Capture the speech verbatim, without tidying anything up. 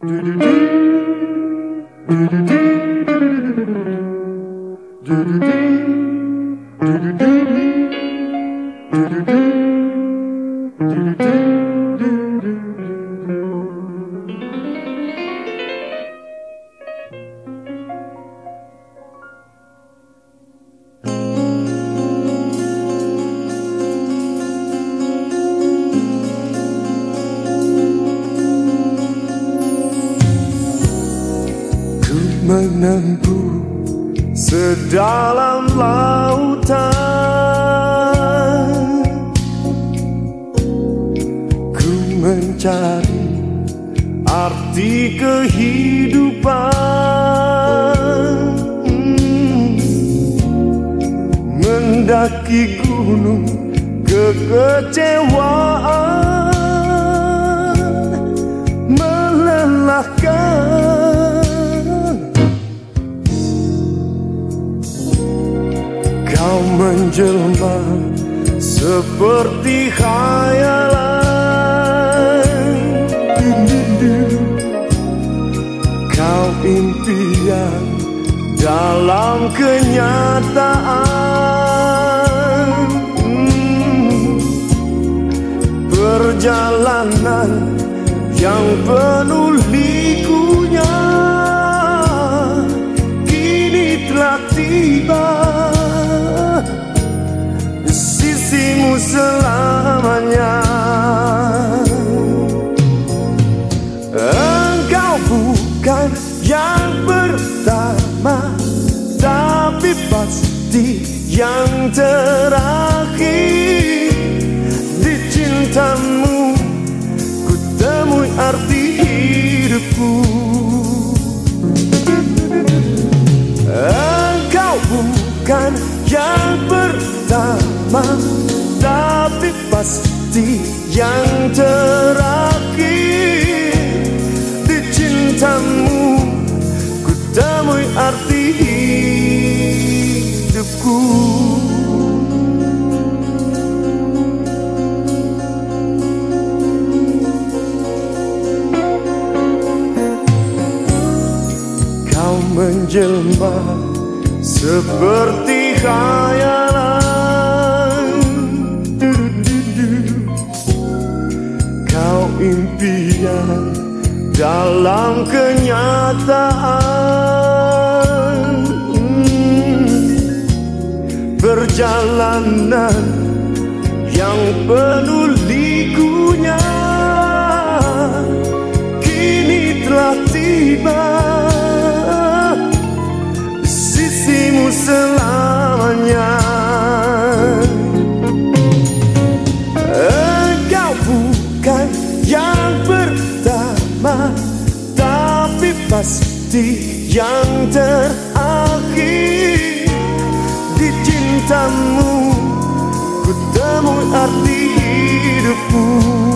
Menempuh sedalam lautan, ku mencari arti kehidupan, mendaki gunung kekecewaan melelahkan. Kau menjelma seperti khayalan, kau impian dalam kenyataan. Perjalanan yang penuh likunya kini telah tiba, sisimu selamanya. Engkau bukan yang pertama, tapi pasti yang terakhir. Di cintamu ku temui arti hidupku. Engkau bukan yang pertama, tapi pasti yang terakhir. Di cintamu ku temui arti hidupku. Kau menjelma seperti khayalan, kau impian dalam kenyataan. Perjalanan yang penuh likunya kini telah tiba, sisimu selamanya. Engkau bukan yang pertama, tapi pasti yang terakhir. Di cintamu ku temui arti hidupku.